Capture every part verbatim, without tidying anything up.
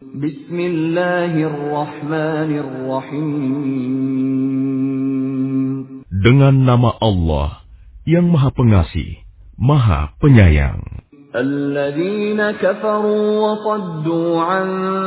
Bismillahirrahmanirrahim. Dengan nama Allah yang Maha Pengasih, Maha Penyayang. Alladzina kafaru wa saddu an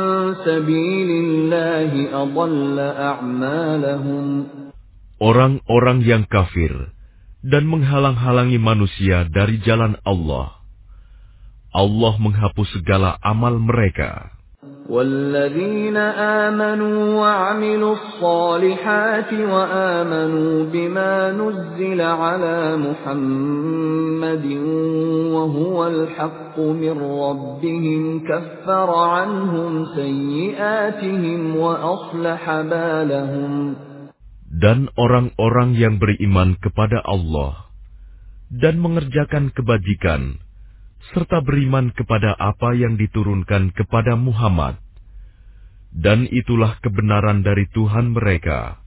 sabilillahi adalla a'malahum. Orang-orang yang kafir dan menghalang-halangi manusia dari jalan Allah. Allah menghapus segala amal mereka. وَالَّذِينَ آمَنُوا وَعَمِلُوا الصَّالِحَاتِ وَآمَنُوا بِمَا نُزِّلَ عَلَى مُحَمَّدٍ وَهُوَ الْحَقُّ مِنْ رَبِّهِمْ كَفَّرَ عَنْهُمْ سَيِّئَاتِهِمْ وَأَصْلَحَ بَالَهُمْ. Dan orang-orang yang beriman kepada Allah dan mengerjakan kebajikan serta beriman kepada apa yang diturunkan kepada Muhammad, dan itulah kebenaran dari Tuhan mereka.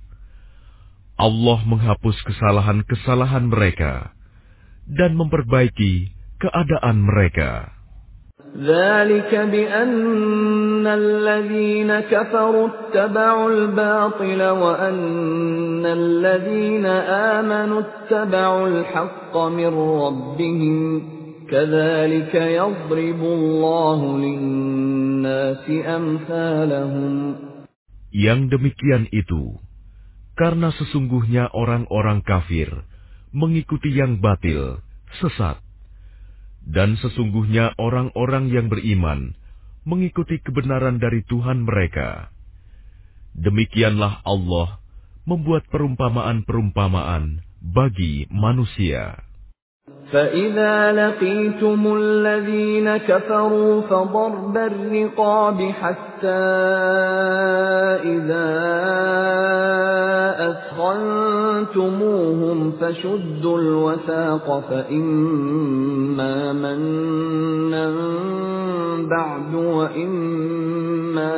Allah menghapus kesalahan-kesalahan mereka dan memperbaiki keadaan mereka. ذَلِكَ بِأَنَّ الَّذِينَ كَفَرُوا اتَّبَعُوا الْبَاطِلَ وَأَنَّ الَّذِينَ آمَنُوا اتَّبَعُوا الْحَقَّ مِنْ رَبِّهِمْ. كَذَلِكَ يَضْرِبُ اللَّهُ لِلنَّاسِ أَمْثَالَهُمْ. Yang demikian itu, karena sesungguhnya orang-orang kafir mengikuti yang batil, sesat. Dan sesungguhnya orang-orang yang beriman mengikuti kebenaran dari Tuhan mereka. Demikianlah Allah membuat perumpamaan-perumpamaan bagi manusia. فَإِذَا لَقِيتُمُ الَّذِينَ كَفَرُوا فَضَرْبَ الرِّقَابِ حَتَّى إِذَا أَثْخَنتُمُوهُمْ فَشُدُّوا الْوَثَاقَ فَإِمَّا مَنًّا بَعْدُ وَإِمَّا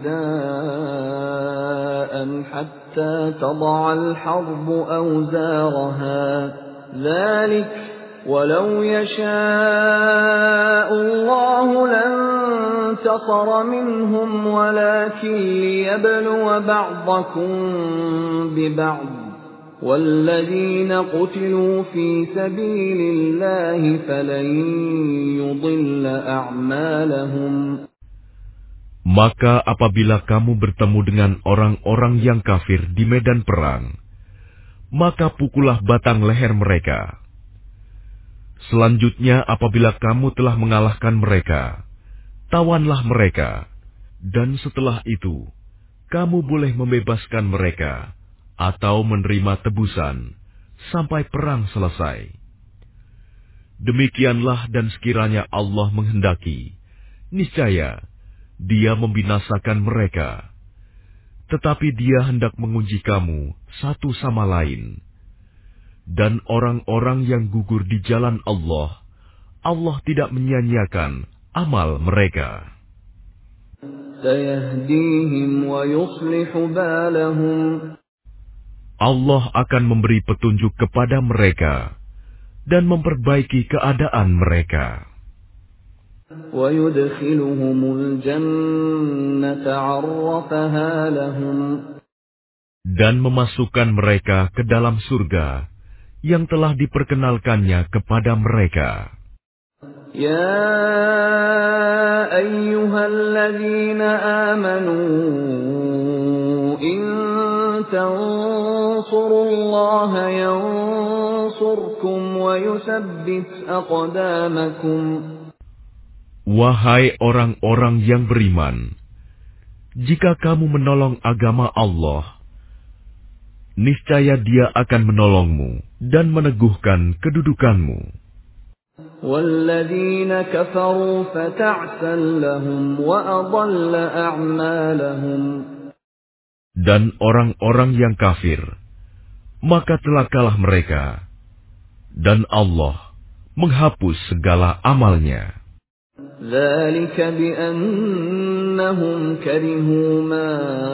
فِدَاءً حَتَّى تَضَعَ الْحَرْبُ أَوْزَارَهَا. ذَلِكَ وَلَوْ يَشَاءُ اللَّهُ لَانتَصَرَ مِنْهُمْ وَلَكِنْ لِيَبْلُوَ بَعْضَكُمْ بِبَعْضٍ وَالَّذِينَ قُتِلُوا فِي سَبِيلِ اللَّهِ فَلَنْ يُضِلَّ أَعْمَالَهُمْ. Maka apabila kamu bertemu dengan orang-orang yang kafir di medan perang, maka pukullah batang leher mereka. Selanjutnya apabila kamu telah mengalahkan mereka, tawanlah mereka. Dan setelah itu, kamu boleh membebaskan mereka atau menerima tebusan sampai perang selesai. Demikianlah, dan sekiranya Allah menghendaki, niscaya Dia membinasakan mereka. Tetapi Dia hendak menguji kamu satu sama lain. Dan orang-orang yang gugur di jalan Allah, Allah tidak menyia-nyiakan amal mereka. سَيَهْدِيهِمْ وَيُصْلِحُ بَالَهُمْ. Allah akan memberi petunjuk kepada mereka dan memperbaiki keadaan mereka. وَيُدْخِلُهُمُ الْجَنَّةَ عَرَّفَهَا لَهُمْ. Dan memasukkan mereka ke dalam surga yang telah diperkenalkannya kepada mereka. يَا أَيُّهَا الَّذِينَ آمَنُوا إِن تَنصُرُوا اللَّهَ يَنصُرْكُمْ وَيُثَبِّتْ أَقْدَامَكُمْ. Wahai orang-orang yang beriman, jika kamu menolong agama Allah, niscaya Dia akan menolongmu dan meneguhkan kedudukanmu. وَالَّذِينَ كَفَرُوا فَتَعْسًا لَهُمْ وَأَضَلَّ أَعْمَالَهُمْ. Dan orang-orang yang kafir, maka celakalah mereka, dan Allah menghapus segala amalnya. ذَلِكَ بِأَنَّهُمْ كَرِهُوا مَا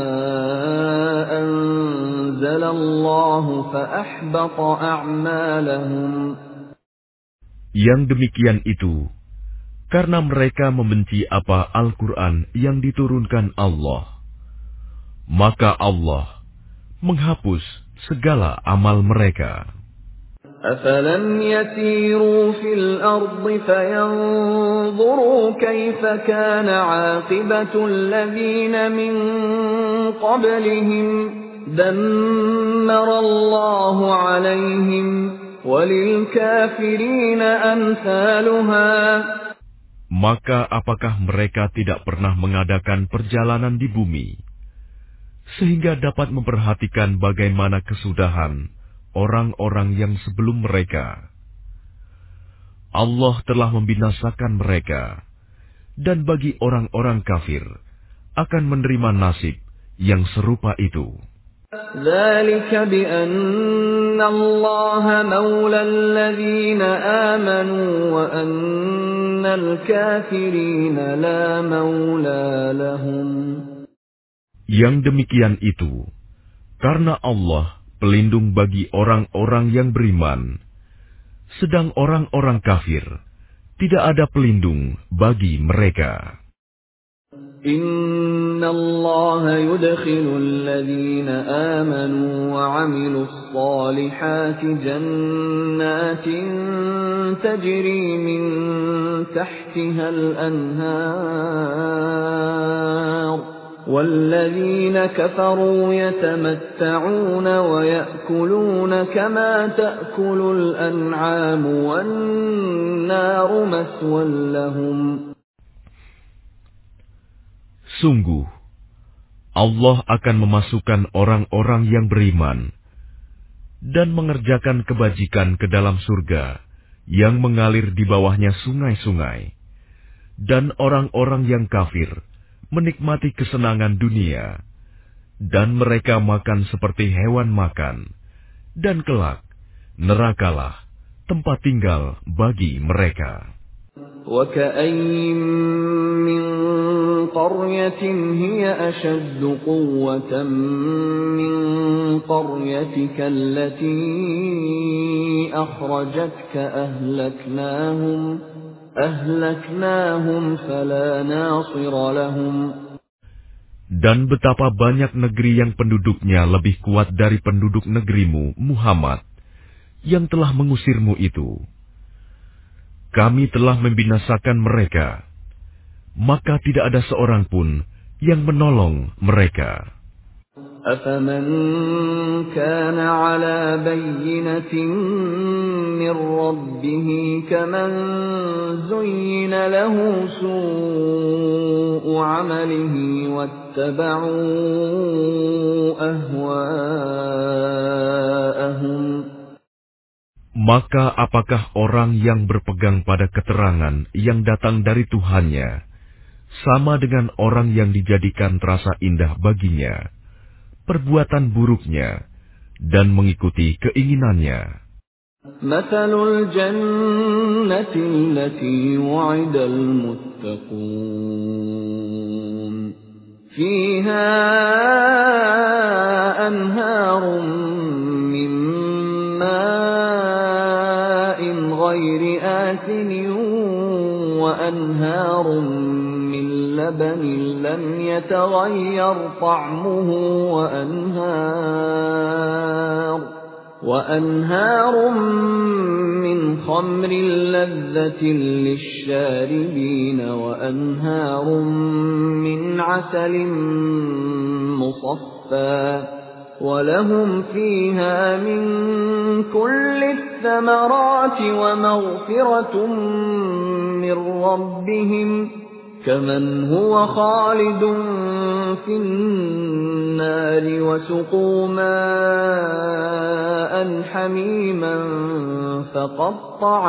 أَنزَلَ اللَّهُ فَأَحْبَطَ أَعْمَالَهُمْ. Yang demikian itu karena mereka membenci apa Al-Quran yang diturunkan Allah. Maka Allah menghapus segala amal mereka. أَفَلَمْ يَسِيرُوا فِي الْأَرْضِ فَيَنظُرُوا كَيْفَ كَانَ عَاقِبَةُ الَّذِينَ مِن قَبْلِهِمْ دَمَّرَ اللَّهُ عَلَيْهِمْ وَلِلْكَافِرِينَ أَمْثَالُهَا. Maka apakah mereka tidak pernah mengadakan perjalanan di bumi, sehingga dapat memperhatikan bagaimana kesudahan orang-orang yang sebelum mereka? Allah telah membinasakan mereka, dan bagi orang-orang kafir akan menerima nasib yang serupa itu. ذَلِكَ بِأَنَّ اللَّهَ مَوْلَى الَّذِينَ آمَنُوا وَأَنَّ الْكَافِرِينَ لَا مَوْلَى لَهُمْ. Yang demikian itu karena Allah pelindung bagi orang-orang yang beriman, sedang orang-orang kafir tidak ada pelindung bagi mereka. Inna Allah yudkhilu alladhina amanu wa 'amilus salihati jannatin tajri min tahtiha al-anhar والذين كفروا يتمتعون ويأكلون كما تأكل الأنعام والنار مثوى لهم. Sungguh, Allah akan memasukkan orang-orang yang beriman dan mengerjakan kebajikan ke dalam surga yang mengalir di bawahnya sungai-sungai, dan orang-orang yang kafir menikmati kesenangan dunia, dan mereka makan seperti hewan makan, dan kelak nerakalah tempat tinggal bagi mereka. وَكَأَيِّن مِّن قَرْيَةٍ هِيَ أَشَدُّ قُوَّةً مِّن قَرْيَتِكَ الَّتِي أَخْرَجَتْكَ أَهْلَكْنَاهُمْ أَهْلَكْنَاهُمْ فَلَا نَاصِرَ لَهُمْ. Dan betapa banyak negeri yang penduduknya lebih kuat dari penduduk negerimu, Muhammad, yang telah mengusirmu itu. Kami telah membinasakan mereka, maka tidak ada seorang pun yang menolong mereka. أَفَمَنْ كَانَ عَلَى بَيِّنَةٍ مِّن رَّبِّهِ كَمَنْ زُيِّنَ لَهُ سُوءُ عَمَلِهِ وَاتَّبَعُوا أَهْوَاءَهُمْ. Maka apakah orang yang berpegang pada keterangan yang datang dari Tuhannya sama dengan orang yang dijadikan terasa indah baginya perbuatan buruknya dan mengikuti keinginannya? مَثَلُ الْجَنَّةِ الَّتِي وُعِدَ الْمُتَّقُونَ فِيهَا أَنْهَارٌ مِّن مَّاءٍ غَيْرِ آسِنٍ وَأَنْهَارٌ مِّن لَّبَنٍ لَّمْ يَتَغَيَّرْ طَعْمُهُ وَأَنْهَارٌ وَأَنْهَارٌ مِّنْ خَمْرٍ لَّذَّةٍ لِّلشَّارِبِينَ وَأَنْهَارٌ مِّنْ عَسَلٍ مُّصَفًّى وَلَهُمْ فِيهَا مِن كُلِّ الثَّمَرَاتِ وَمَغْفِرَةٌ مِّن رَّبِّهِمْ كَمَنْ هُوَ خَالِدٌ فِي النَّارِ وَسُقُوا مَاءً حَمِيمًا فَقَطَّعَ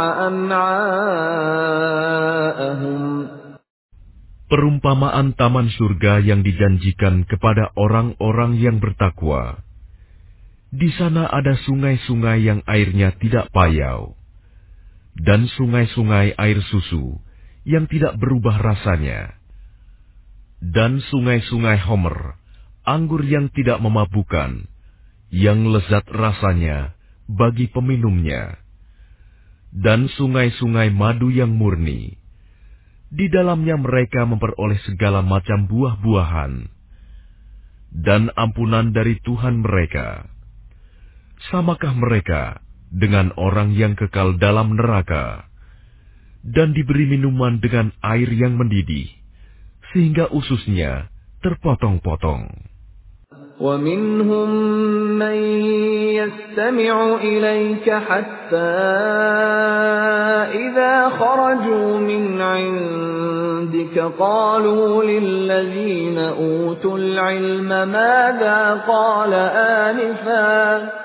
أَمْعَاءَهُمْ. Perumpamaan taman surga yang dijanjikan kepada orang-orang yang bertakwa. Di sana ada sungai-sungai yang airnya tidak payau, dan sungai-sungai air susu yang tidak berubah rasanya, dan sungai-sungai homer, anggur yang tidak memabukkan, yang lezat rasanya bagi peminumnya, dan sungai-sungai madu yang murni, Di dalamnya mereka memperoleh segala macam buah-buahan dan ampunan dari Tuhan mereka. Samakah mereka dengan orang yang kekal dalam neraka dan diberi minuman dengan air yang mendidih, sehingga ususnya terpotong-potong. وَمِنْهُمْ مَنْ يَسْتَمِعُ إِلَيْكَ حَتَّى إِذَا خَرَجُوا مِنْ عِنْدِكَ قَالُوا لِلَّذِينَ أُوتُوا الْعِلْمَ مَاذَا قَالَ آنِفًا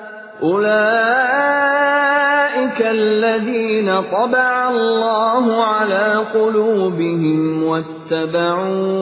أُولَئِكَ الَّذِينَ طَبَعَ اللَّهُ عَلَى قُلُوبِهِمْ وَاتَّبَعُوا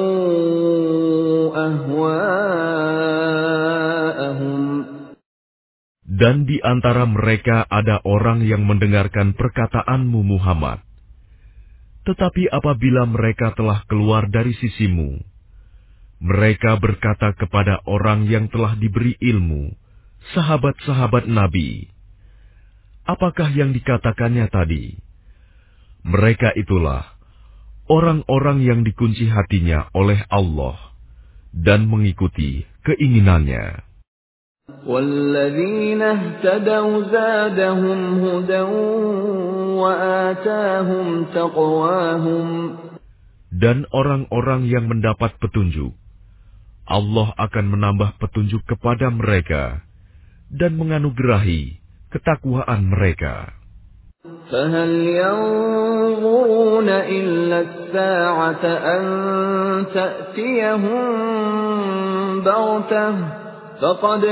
أَهْوَاءَهُمْ. Dan di antara mereka ada orang yang mendengarkan perkataanmu Muhammad. Tetapi apabila mereka telah keluar dari sisimu, mereka berkata kepada orang yang telah diberi ilmu, sahabat-sahabat Nabi, apakah yang dikatakannya tadi? Mereka itulah orang-orang yang dikunci hatinya oleh Allah dan mengikuti keinginannya. وَالَّذِينَ اهْتَدَوْا زَادَهُمْ هُدًى وَآتَاهُمْ تَقْوَاهُمْ. Dan orang-orang yang mendapat petunjuk, Allah akan menambah petunjuk kepada mereka dan menganugerahi ketakwaan mereka. فَهَلْ يَنظُرُونَ إِلَّا السَّاعَةَ أَن تَأْتِيَهُم بَغْتَةً فَقَدْ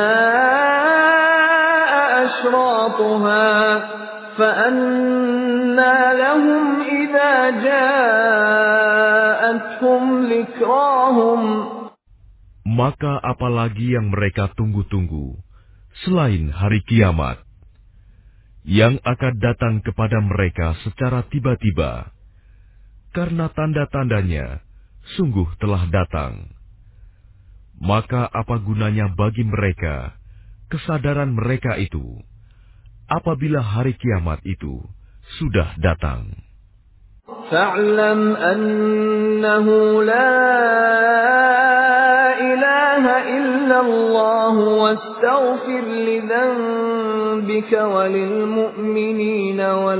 جَاءَ أَشْرَاطُهَا فَأَنَّىٰ لَهُمْ إِذَا جَاءَتْهُمْ ذِكْرَاهُمْ. Maka apalagi yang mereka tunggu-tunggu selain hari kiamat yang akan datang kepada mereka secara tiba-tiba, karena tanda-tandanya sungguh telah datang. Maka apa gunanya bagi mereka kesadaran mereka itu apabila hari kiamat itu sudah datang? فَاعْلَمْ أَنَّهُ لَا إِلَٰهَ إِلَّا اللَّهُ وَاسْتَغْفِرْ لِذَنبِكَ وَلِلْمُؤْمِنِينَ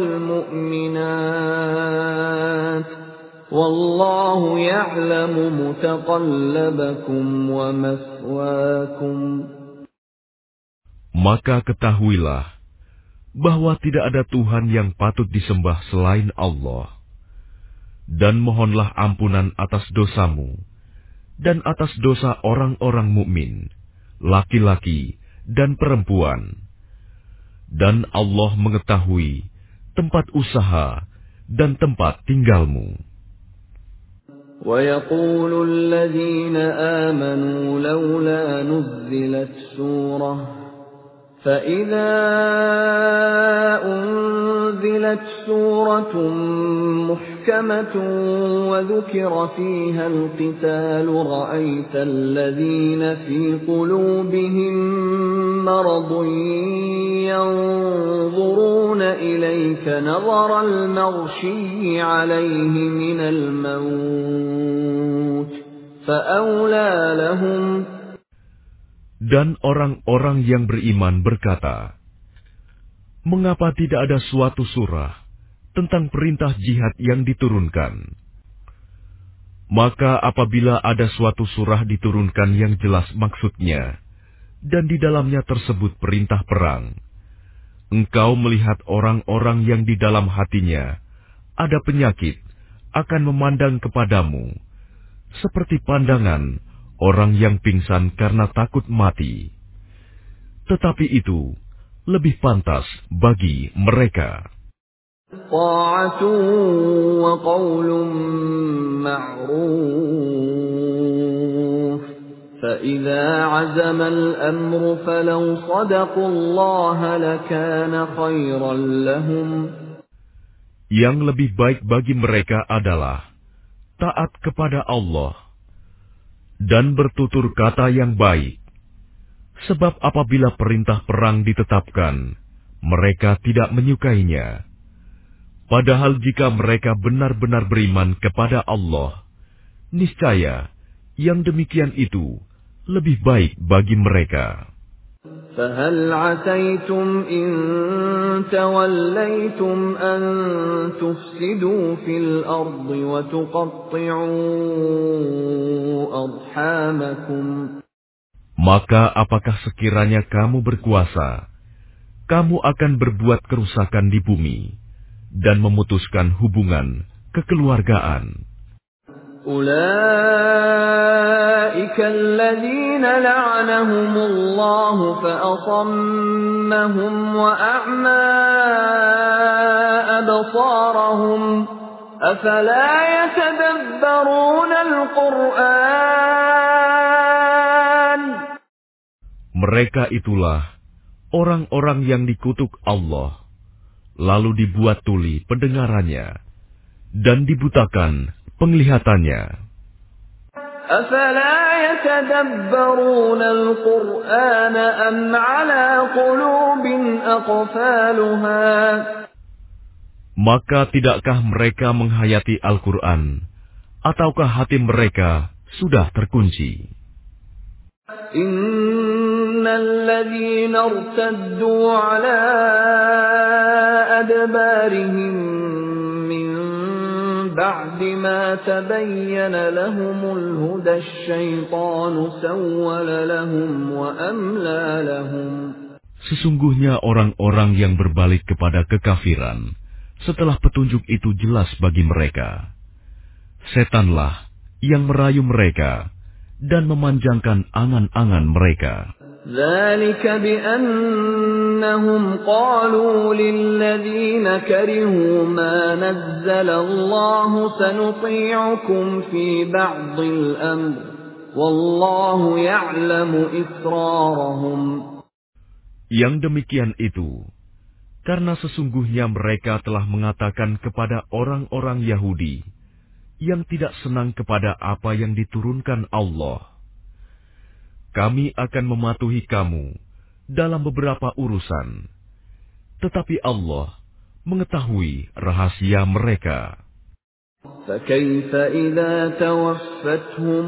وَالْمُؤْمِنَاتِ وَاللَّهُ يَعْلَمُ مُتَقَلَّبَكُمْ وَمَثْوَاكُمْ. Maka ketahuilah bahwa tidak ada Tuhan yang patut disembah selain Allah. Dan mohonlah ampunan atas dosamu dan atas dosa orang-orang mukmin, laki-laki dan perempuan. Dan Allah mengetahui tempat usaha dan tempat tinggalmu. وَيَقُولُ الَّذِينَ آمَنُوا لَوْلَا نُزِّلَتْ سُورَةٌ فَإِذَا أُنزِلَتْ سُورَةٌ مُحْكَمَةٌ وَذُكِرَ فِيهَا الْقِتَالُ رَأَيْتَ الَّذِينَ فِي قُلُوبِهِم مَّرَضٌ يَنظُرُونَ إِلَيْكَ نَظَرَ الْمَغْشِيِّ عَلَيْهِ مِنَ الْمَوْتِ فَأَوْلَىٰ لَهُمْ. Dan orang-orang yang beriman berkata, mengapa tidak ada suatu surah tentang perintah jihad yang diturunkan? Maka apabila ada suatu surah diturunkan yang jelas maksudnya, dan di dalamnya tersebut perintah perang, engkau melihat orang-orang yang di dalam hatinya ada penyakit akan memandang kepadamu, seperti pandangan orang yang pingsan karena takut mati. Tetapi itu lebih pantas bagi mereka. Ta'atun wa qawlun ma'ruf. فَإِذَا عَزَمَ الْأَمْرُ فَلَوْ صَدَقُوا اللَّهَ لَكَانَ خَيْرًا لَهُمْ. Yang lebih baik bagi mereka adalah taat kepada Allah dan bertutur kata yang baik. Sebab apabila perintah perang ditetapkan, mereka tidak menyukainya. Padahal jika mereka benar-benar beriman kepada Allah, niscaya yang demikian itu lebih baik bagi mereka. فَهَلْ عَسَيْتُمْ إِن تَوَلَّيْتُمْ أَن تُفْسِدُوا فِي الْأَرْضِ وَتُقَطِّعُوا أَرْحَامَكُمْ. Maka apakah sekiranya kamu berkuasa, kamu akan berbuat kerusakan di bumi dan memutuskan hubungan kekeluargaan. أُولَئِكَ الَّذِينَ لَعَنَهُمُ اللَّهُ فَأَصَمَّهُمْ وَأَعْمَى أَبْصَارَهُمْ أَفَلَا يَتَدَبَّرُونَ الْقُرْآنَ. Mereka itulah orang-orang yang dikutuk Allah, lalu dibuat tuli pendengarannya dan dibutakan penglihatannya. أَفَلَا يَتَدَبَّرُونَ الْقُرْآنَ أَمْ عَلَى قُلُوبٍ أَقْفَالُهَا. Maka tidakkah mereka menghayati Al-Quran, ataukah hati mereka sudah terkunci? إِنَّ الَّذِينَ ارْتَدُّوا عَلَى أَدْبَارِهِمْ مِنْ بَعْدِ مَا تَبَيَّنَ لَهُمُ الْهُدَى الشَّيْطَانُ سَوَّلَ لَهُمْ وَأَمْلَى لَهُمْ. Sesungguhnya orang-orang yang berbalik kepada kekafiran setelah petunjuk itu jelas bagi mereka, setanlah yang merayu mereka dan memanjangkan angan-angan mereka. ذَلِكَ بِأَنَّهُمْ قَالُوا لِلَّذِينَ كَرِهُوا مَا نَزَّلَ اللَّهُ سَنُطِيعُكُمْ فِي بَعْضِ الْأَمْرِ وَاللَّهُ يَعْلَمُ إِسْرَارَهُمْ. Yang demikian itu, karena sesungguhnya mereka telah mengatakan kepada orang-orang Yahudi yang tidak senang kepada apa yang diturunkan Allah, kami akan mematuhi kamu dalam beberapa urusan, tetapi Allah mengetahui rahasia mereka. فَكَيْفَ إِذَا تَوَفَّتْهُمُ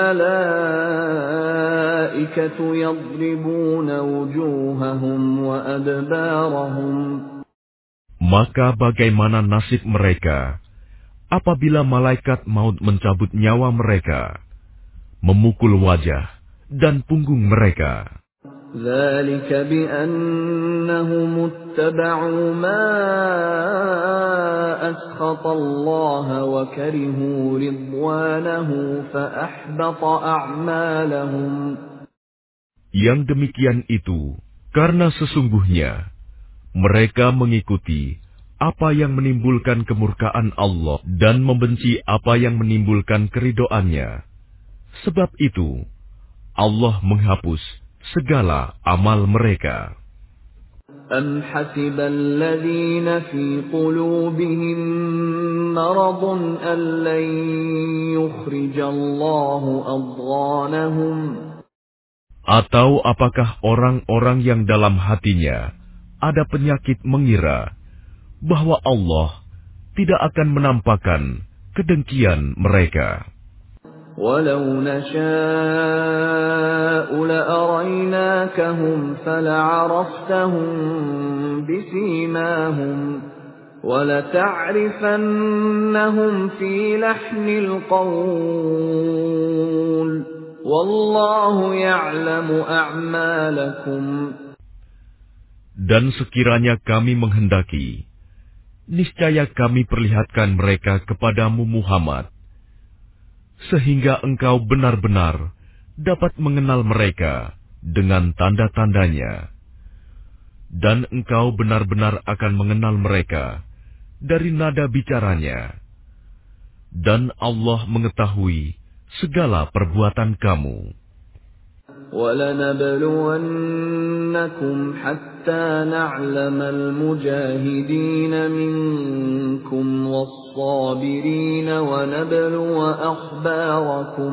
الْمَلَائِكَةُ يَضْرِبُونَ وُجُوهَهُمْ وَأَدْبَارَهُمْ. Maka bagaimana nasib mereka apabila malaikat maut mencabut nyawa mereka, memukul wajah dan punggung mereka? ذَلِكَ بِأَنَّهُمُ اتَّبَعُوا مَا أَسْخَطَ اللَّهَ وَكَرِهُوا رِضْوَانَهُ فَأَحْبَطَ أَعْمَالَهُمْ. Yang demikian itu karena sesungguhnya mereka mengikuti apa yang menimbulkan kemurkaan Allah dan membenci apa yang menimbulkan keridhoannya. Sebab itu Allah menghapus segala amal mereka. أَمْ حَسِبَ الَّذِينَ فِي قُلُوبِهِم مَّرَضٌ أَن لَّن يُخْرِجَ اللَّهُ أَضْغَانَهُمْ. Atau apakah orang-orang yang dalam hatinya ada penyakit mengira bahwa Allah tidak akan menampakkan kedengkian mereka? وَلَوْ نَشَاءُ لَأَرَيْنَاكَهُمْ فَلَعَرَفْتَهُم بِسِيمَاهُمْ وَلَتَعْرِفَنَّهُمْ فِي لَحْنِ الْقَوْلِ وَاللَّهُ يَعْلَمُ أَعْمَالَكُمْ. Dan sekiranya kami menghendaki, niscaya kami perlihatkan mereka kepadamu Muhammad, sehingga engkau benar-benar dapat mengenal mereka dengan tanda-tandanya. Dan engkau benar-benar akan mengenal mereka dari nada bicaranya. Dan Allah mengetahui segala perbuatan kamu. وَلَنَبْلُوَنَّكُمْ حَتَّى نَعْلَمَ الْمُجَاهِدِينَ مِنكُمْ وَالصَّابِرِينَ وَنَبْلُوَ أَخْبَارَكُمْ.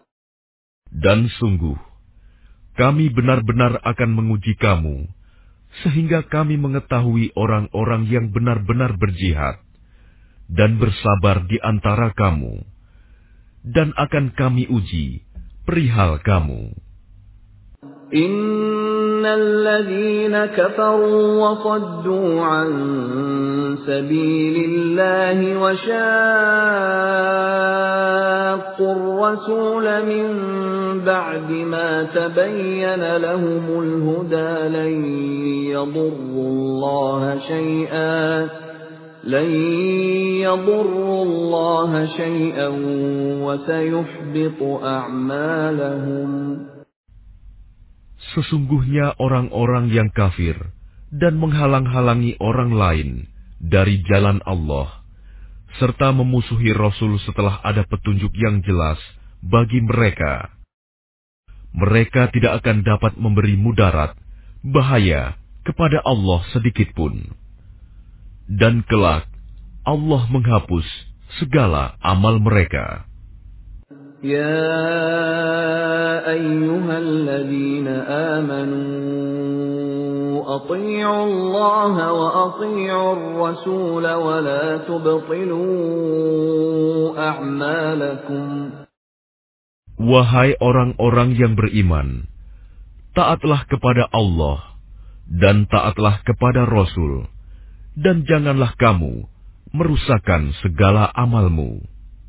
Dan sungguh, kami benar-benar akan menguji kamu sehingga kami mengetahui orang-orang yang benar-benar berjihad dan bersabar di antara kamu, dan akan kami uji perihal kamu. Innal ladzina kafaru wa saddu an sabilillahi wa shaqqur rasula min ba'di ma tabayyana lahumul huda lan yadurrullaha shay'an lan yadurrullaha shay'an wa sayuhbitu a'malahum. Sesungguhnya orang-orang yang kafir dan menghalang-halangi orang lain dari jalan Allah, serta memusuhi Rasul setelah ada petunjuk yang jelas bagi mereka, mereka tidak akan dapat memberi mudarat, bahaya kepada Allah sedikitpun. Dan kelak, Allah menghapus segala amal mereka. Ya ayyuhalladzina amanu athi'u Allah wa athi'u ar-rasul wa la tubtilu a'malakum. Wahai orang-orang yang beriman, taatlah kepada Allah dan taatlah kepada Rasul, dan janganlah kamu merusakkan segala amalmu.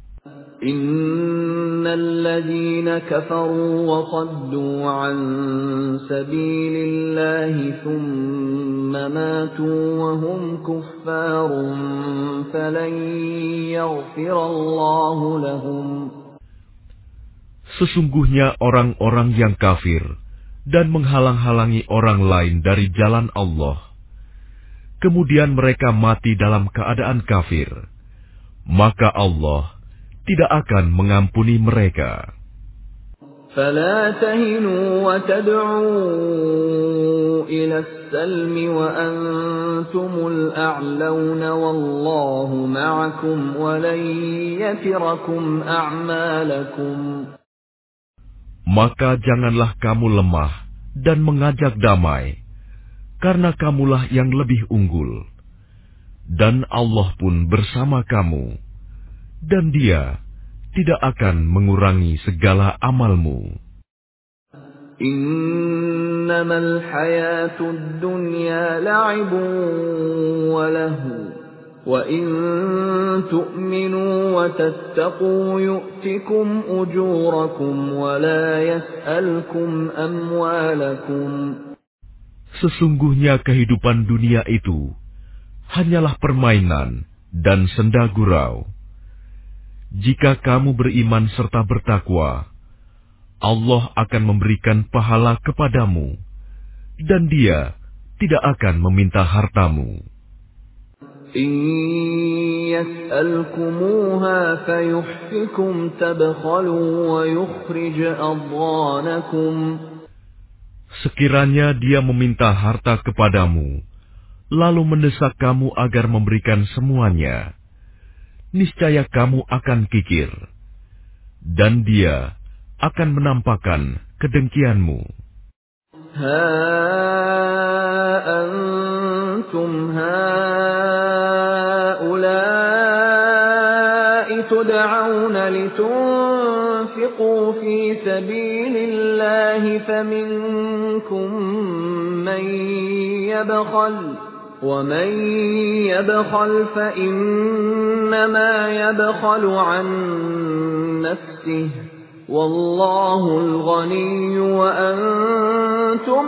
Innal ladzina kafaru wa saddu an sabilillahi thumma matu wa hum kuffarun falan yaghfirallahu lahum. Sesungguhnya orang-orang yang kafir dan menghalang-halangi orang lain dari jalan Allah, kemudian mereka mati dalam keadaan kafir, maka Allah tidak akan mengampuni mereka. فَلَا تَهِنُوا وَتَدْعُوا إِلَى السَّلْمِ وَأَنْتُمُ الْأَعْلَوْنَ وَاللَّهُ مَعَكُمْ وَلَنْ يَتِرَكُمْ أَعْمَالَكُمْ. Maka janganlah kamu lemah dan mengajak damai, karena kamulah yang lebih unggul. Dan Allah pun bersama kamu, dan Dia tidak akan mengurangi segala amalmu. Innamal hayatud dunya la'ibun wa lahu, wa in tu'minu wa tattaqu yu'tikum ujurakum wa la yas'alkum amwalakum. Sesungguhnya kehidupan dunia itu hanyalah permainan dan senda gurau. Jika kamu beriman serta bertakwa, Allah akan memberikan pahala kepadamu, dan Dia tidak akan meminta hartamu. In yas'alkumuha fayuhfikum tabkhalu wa yukhrij adghanakum. Sekiranya Dia meminta harta kepadamu, lalu mendesak kamu agar memberikan semuanya, niscaya kamu akan kikir, dan Dia akan menampakkan kedengkianmu. Ha antum haula'i tud'auna litunfiqu fi sabilillahi faminkum man yabkhal وَمَنْ يَبْخَلْ فَإِنَّمَا يَبْخَلُ عَنْ نَفْسِهِ وَاللَّهُ الْغَنِيُّ وَأَنْتُمُ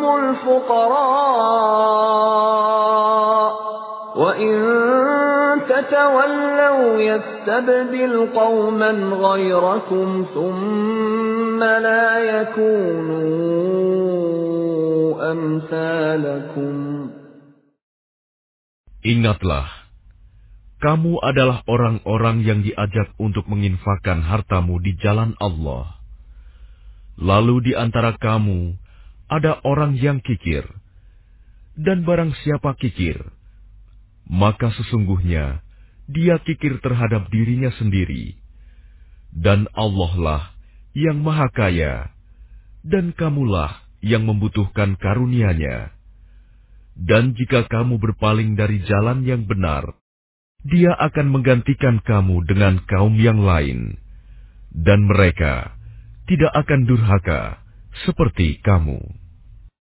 الْفُقَرَاءُ وَإِنْ تَتَوَلَّوْا يَسْتَبْدِلْ قَوْمًا غَيْرَكُمْ ثُمَّ لَا يَكُونُوا أَمْثَالَكُمْ. Ingatlah, kamu adalah orang-orang yang diajak untuk menginfakkan hartamu di jalan Allah. Lalu di antara kamu ada orang yang kikir, dan barang siapa kikir, maka sesungguhnya dia kikir terhadap dirinya sendiri, dan Allah lah yang Maha Kaya, dan kamulah yang membutuhkan karunia-Nya. Dan jika kamu berpaling dari jalan yang benar, Dia akan menggantikan kamu dengan kaum yang lain, dan mereka tidak akan durhaka seperti kamu.